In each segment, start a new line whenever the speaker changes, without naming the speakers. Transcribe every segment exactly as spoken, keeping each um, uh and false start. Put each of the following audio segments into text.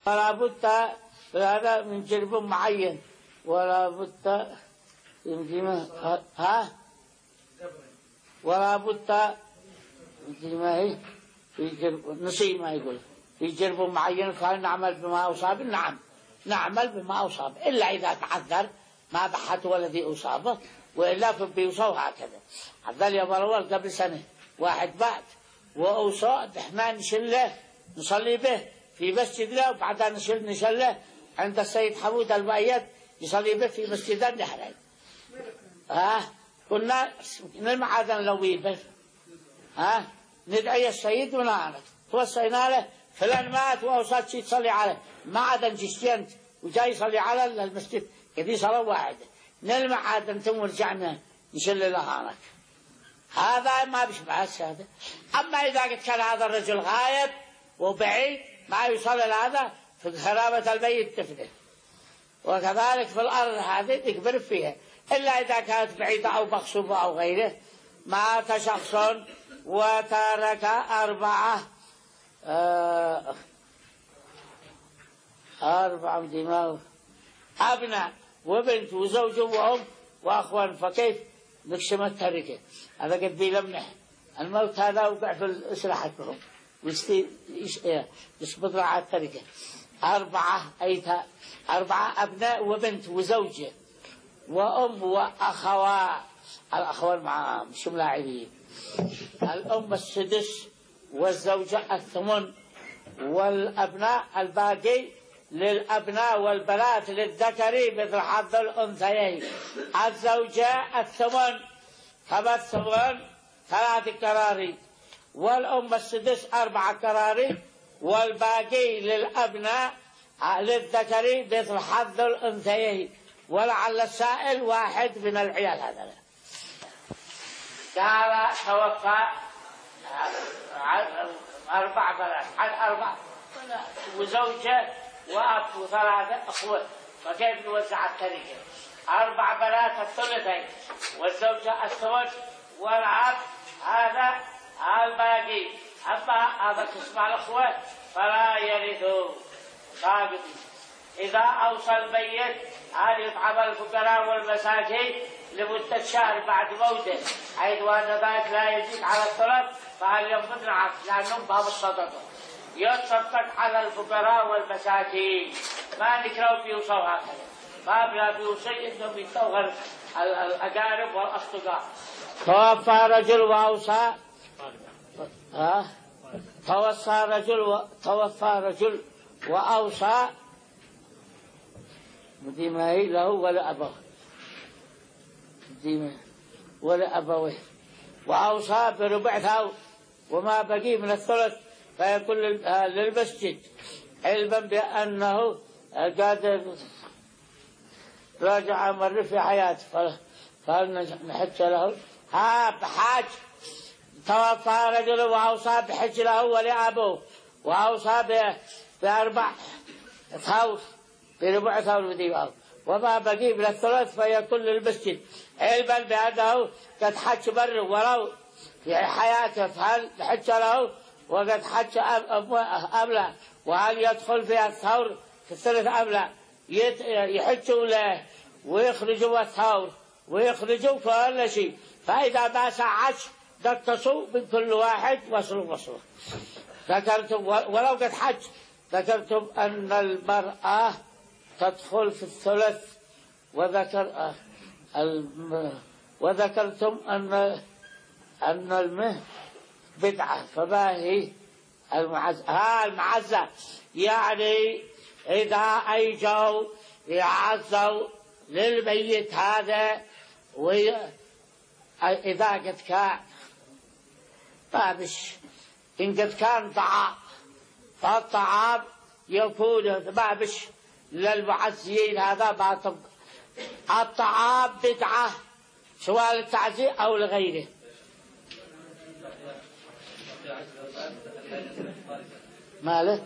ولا بد هذا من جرب معين، ولا بد ها ولا بد ما هي في جرب نصيب ما يقول في جرب معين كان نعمل بما أصاب. نعم نعمل بما أصاب، إلا إذا تعذر ما بحث والذي أصابه، وإلا فبيوصوا هكذا. هذا اليوم الأول قبل سنة واحد بعد وأوصى احنا نشله نصلي به في مسجد له، وبعدها نشل نشله عند السيد حمود المؤيد يصلي به في مسجد النحرين. ها كنا نلمعادن لوي به، ها ندعي السيد ونعرف توصينا له فلان مات وأوصى شيء تصلي عليه، ما عاد جشتينت وجاي يصلي على المسجد كذي صلاة واحدة، نلمعادن ثم رجعنا نشل لهانك. هذا ما بيشبه هذا. أما إذا كان هذا الرجل غايب وبعيد ما يصلي هذا في خرابة البيت تفنه، وكذلك في الأرض هذه تكبر فيها، إلا إذا كانت بعيدة أو مغصوبة أو غيره. مات شخص وترك أربعة آه أربعة دماغ أبناء وبنت وزوج وأم وأخوان، فكيف نقسم التركة؟ هذا قد بيلمح الموت هذا وقع في إصلاحتهم يسبط على التركة. أربعة أيتها أربعة أبناء وبنت وزوجة وأم وأخوان. الأخوان معهم مش ملاعبين. الأم السدس والزوجة الثمن، والأبناء الباقي للأبناء والبنات للذكر مثل حظ الأنثيين. الزوجة الثمن كما الثمن ثلاث كراري، والأم السدس أربع كراري، والباقي للأبناء للذكر مثل حظ الأنثيين. ولعل السائل واحد من العيال هذا قال توفى أربع بنات عن أربع وزوجة وأب وثلاثة أخوة، فكيف نوزع التركة؟ أربع بنات الثلثين والزوجة الثلث والأب هذا الباقي. أما هذا قسم الأخوة فلا يرثوا ساقط. إذا أوصى الميت أن يطعم الفقراء والمساكين لمدة شهر بعد موته، حيث أن ذلك لا يزيد على الثلث، فهل ينفذ؟ نعم، لأنهم باب الصدقة يتصدق على الفقراء والمساكين. ما نكره بيوصوا هكذا، باب لا بيوصي إنهم يتوغل الأقارب والأصدقاء. توفى رجل وأوصى ها توفى رجل و... توفى رجل وأوصى مديما هي له ولا أبوه مديما ولا أبوه، وأوصى بربع ثور وما بقي من الثلث فيكون للمسجد، علما بأنه قد راجع مر في حياته فهل نحج له؟ ها بحاج. توفى رجل وأوصى بحج له ولأبوه، وأوصى بأربع ثور بربع ثور وديوه، وما بقي من الثلث فيكون للمسجد، علما بأنه قد حج مر ولو في حياته فهل نحج له؟ وقد حج أم لا؟ وهل يدخل في الثور في الثلث أم لا؟ يحجوا له ويخرجوا الثور ويخرجوا كل شيء، فإذا ما سعج دقصوا من كل واحد وصلوا وصلوا. ذكرتم ولو قد حج ذكرتم أن المرأة تدخل في الثلث، وذكر وذكرتم أن أن المه بدعة، فما هي المعزة؟ ها المعزة يعني إذا أيجوا يعزوا للميت هذا، وإذا قد كان بابش إن قد كان طعام فالطعام يكون بابش للمعزيين، هذا ما تبقى الطعام بدعة سواء للتعزية أو لغيره. ماله؟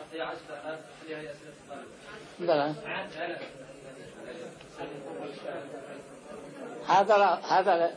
لا هذا لا هذا لا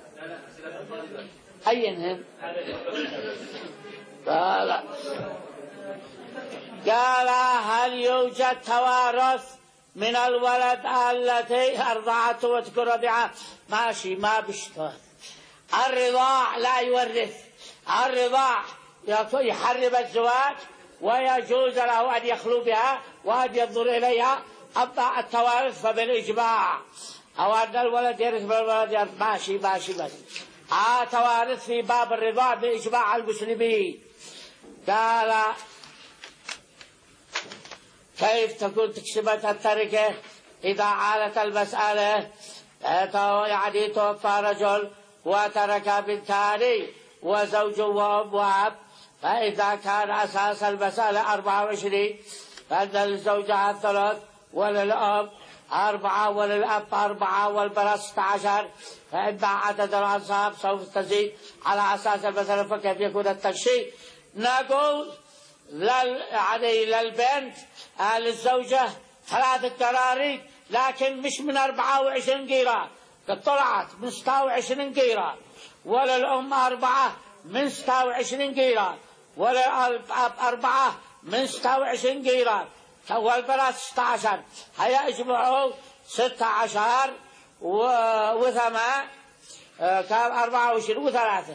أينهم لا لا قال هل يوجد توارث من الولد التي أرضعته وتكون رضيعة؟ ماشي، ما بيشتغل. الرضاع لا يورث. الرضاع يحرم الزواج ويجوز له أن يخلو بها وأن ينظر إليها. أما التوارث فبالإجماع، أو أن الولد يرث بالولد يرث، ماشي ماشي ماشي. آه توارث في باب الرضاع بإجماع المسلمين. قال كيف تكون تقسيمة التركة إذا عالت المسألة؟ يعني توفى رجل وترك بنتان وزوج وأم وأب، فإذا كان أساس المسألة أربعة وعشرين فإن للزوجة الثلاث وللأب أربعة وللأب أربعة والبنات ستة عشر، فإن عدد الأنصاب سوف تزيد على أساس المسألة. فكيف يكون التقسيم؟ نقول لل... يعني للبنت للزوجة ثلاثة قراريط، لكن مش من أربعة وعشرين قيراط، قد طلعت من ستة وعشرين قيراط. وللأم أربعة من ستة وعشرين قيراط، وللأب أربعة من ستة وعشرين قيراط، والبنات ستة عشر. هيا اجمعوا ستة عشر وثمان كان أربعة وعشرين وثلاثة.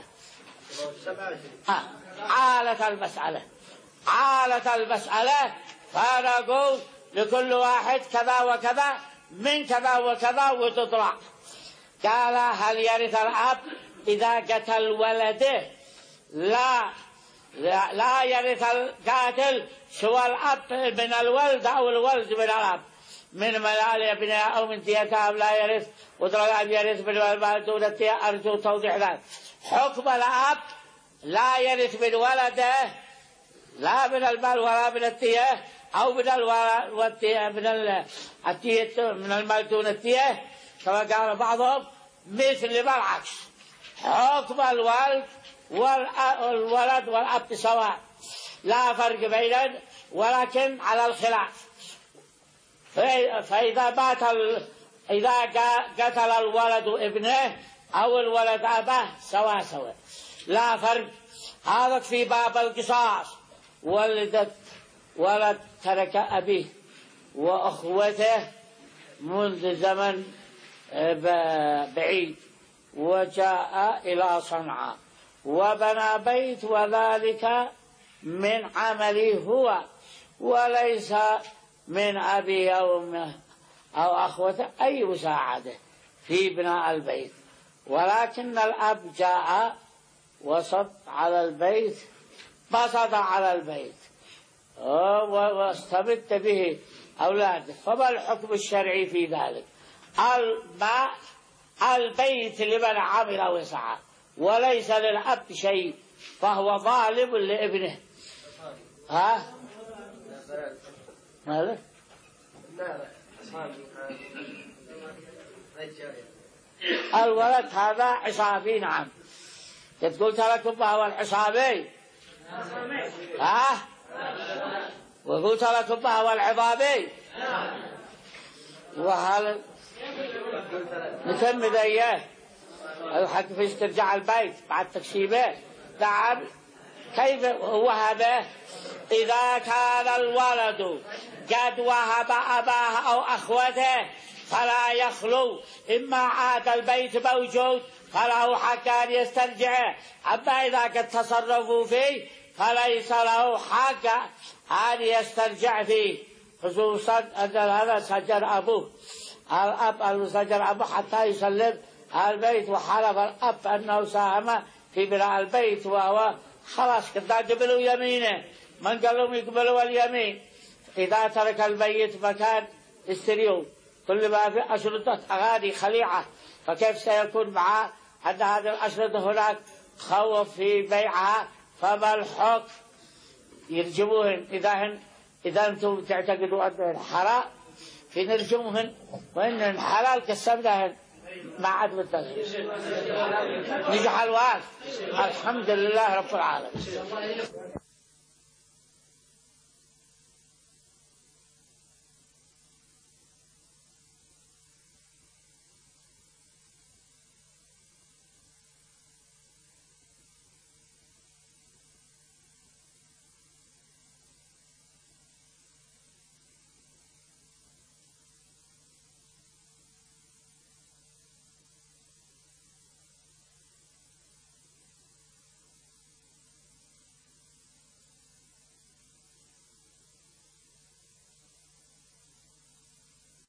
عالة المسألة عالة المسألة فنقول لكل واحد كذا وكذا من كذا وكذا وتطلع. قال هل يرث الأب إذا قتل ولده؟ لا لا, لا يرث القاتل سوى الأب من الولد أو الولد من الأب، من ملال ابناء أو من ديته لا يرث. وترى الأب يرث بالمال دون التيه. أرجو توضيح ذلك. حكم الأب لا يرث من ولده لا من المال ولا من التيه، أو من التيه من التيه من المال دون التيه كما قال بعضهم، مثل بالعكس. حكم الولد والولد والأب سواء، لا فرق بينهم، ولكن على الخلاف. فإذا مات ال... إذا قتل الولد ابنه أو الولد أباه سواء سواء، لا فرق. هذا في باب القصاص. ولدت ولد ترك أبيه وأخوته منذ زمن بعيد وجاء إلى صنعاء وبنى بيت، وذلك من عمله هو وليس من أبيه أو أمه أو أخوته أي مساعدة في بناء البيت، ولكن الأب جاء وصب على البيت، بسط على البيت واستمد به أولاده. فما الحكم الشرعي في ذلك؟ الماء البيت لمن عمل وسعى وليس للأب شيء، فهو ظالم لابنه. ها؟ ماذا؟ الولد هذا عصابي. نعم. تقول تركب هو العصابي. ها؟ وقلت لكم هو العظامي. وهل نكمل اياه الحق في استرجاع البيت بعد تقسيمه؟ نعم. كيف هو هذا؟ إذا كان الولد قد وهب أباه أو أخوته فلا يخلو، إما عاد البيت موجود فله حق أن يسترجعه، أما إذا قد تصرفوا فيه فليس له حق أن يسترجع فيه، خصوصا أن هذا سجن أبوه. الأب المسجن أبوه حتى يسلم البيت، وحلف الأب أنه ساهم في بناء البيت وهو خلاص كذا قبلوا يمينه، من قال لهم يقبلوا اليمين. إذا ترك البيت مكان استريو كل ما في أشرطة أغاني خليعة، فكيف سيكون معه أن هذه الأشرطة هناك خوف في بيعها؟ فما الحكم؟ يرجموهن إذا هن إذا أنتم تعتقدوا أنهن حرام في نرجموهن، وإنهن حلال كسبناهن ما عاد بالتغيير. نجح الوقت. الحمد لله رب العالمين.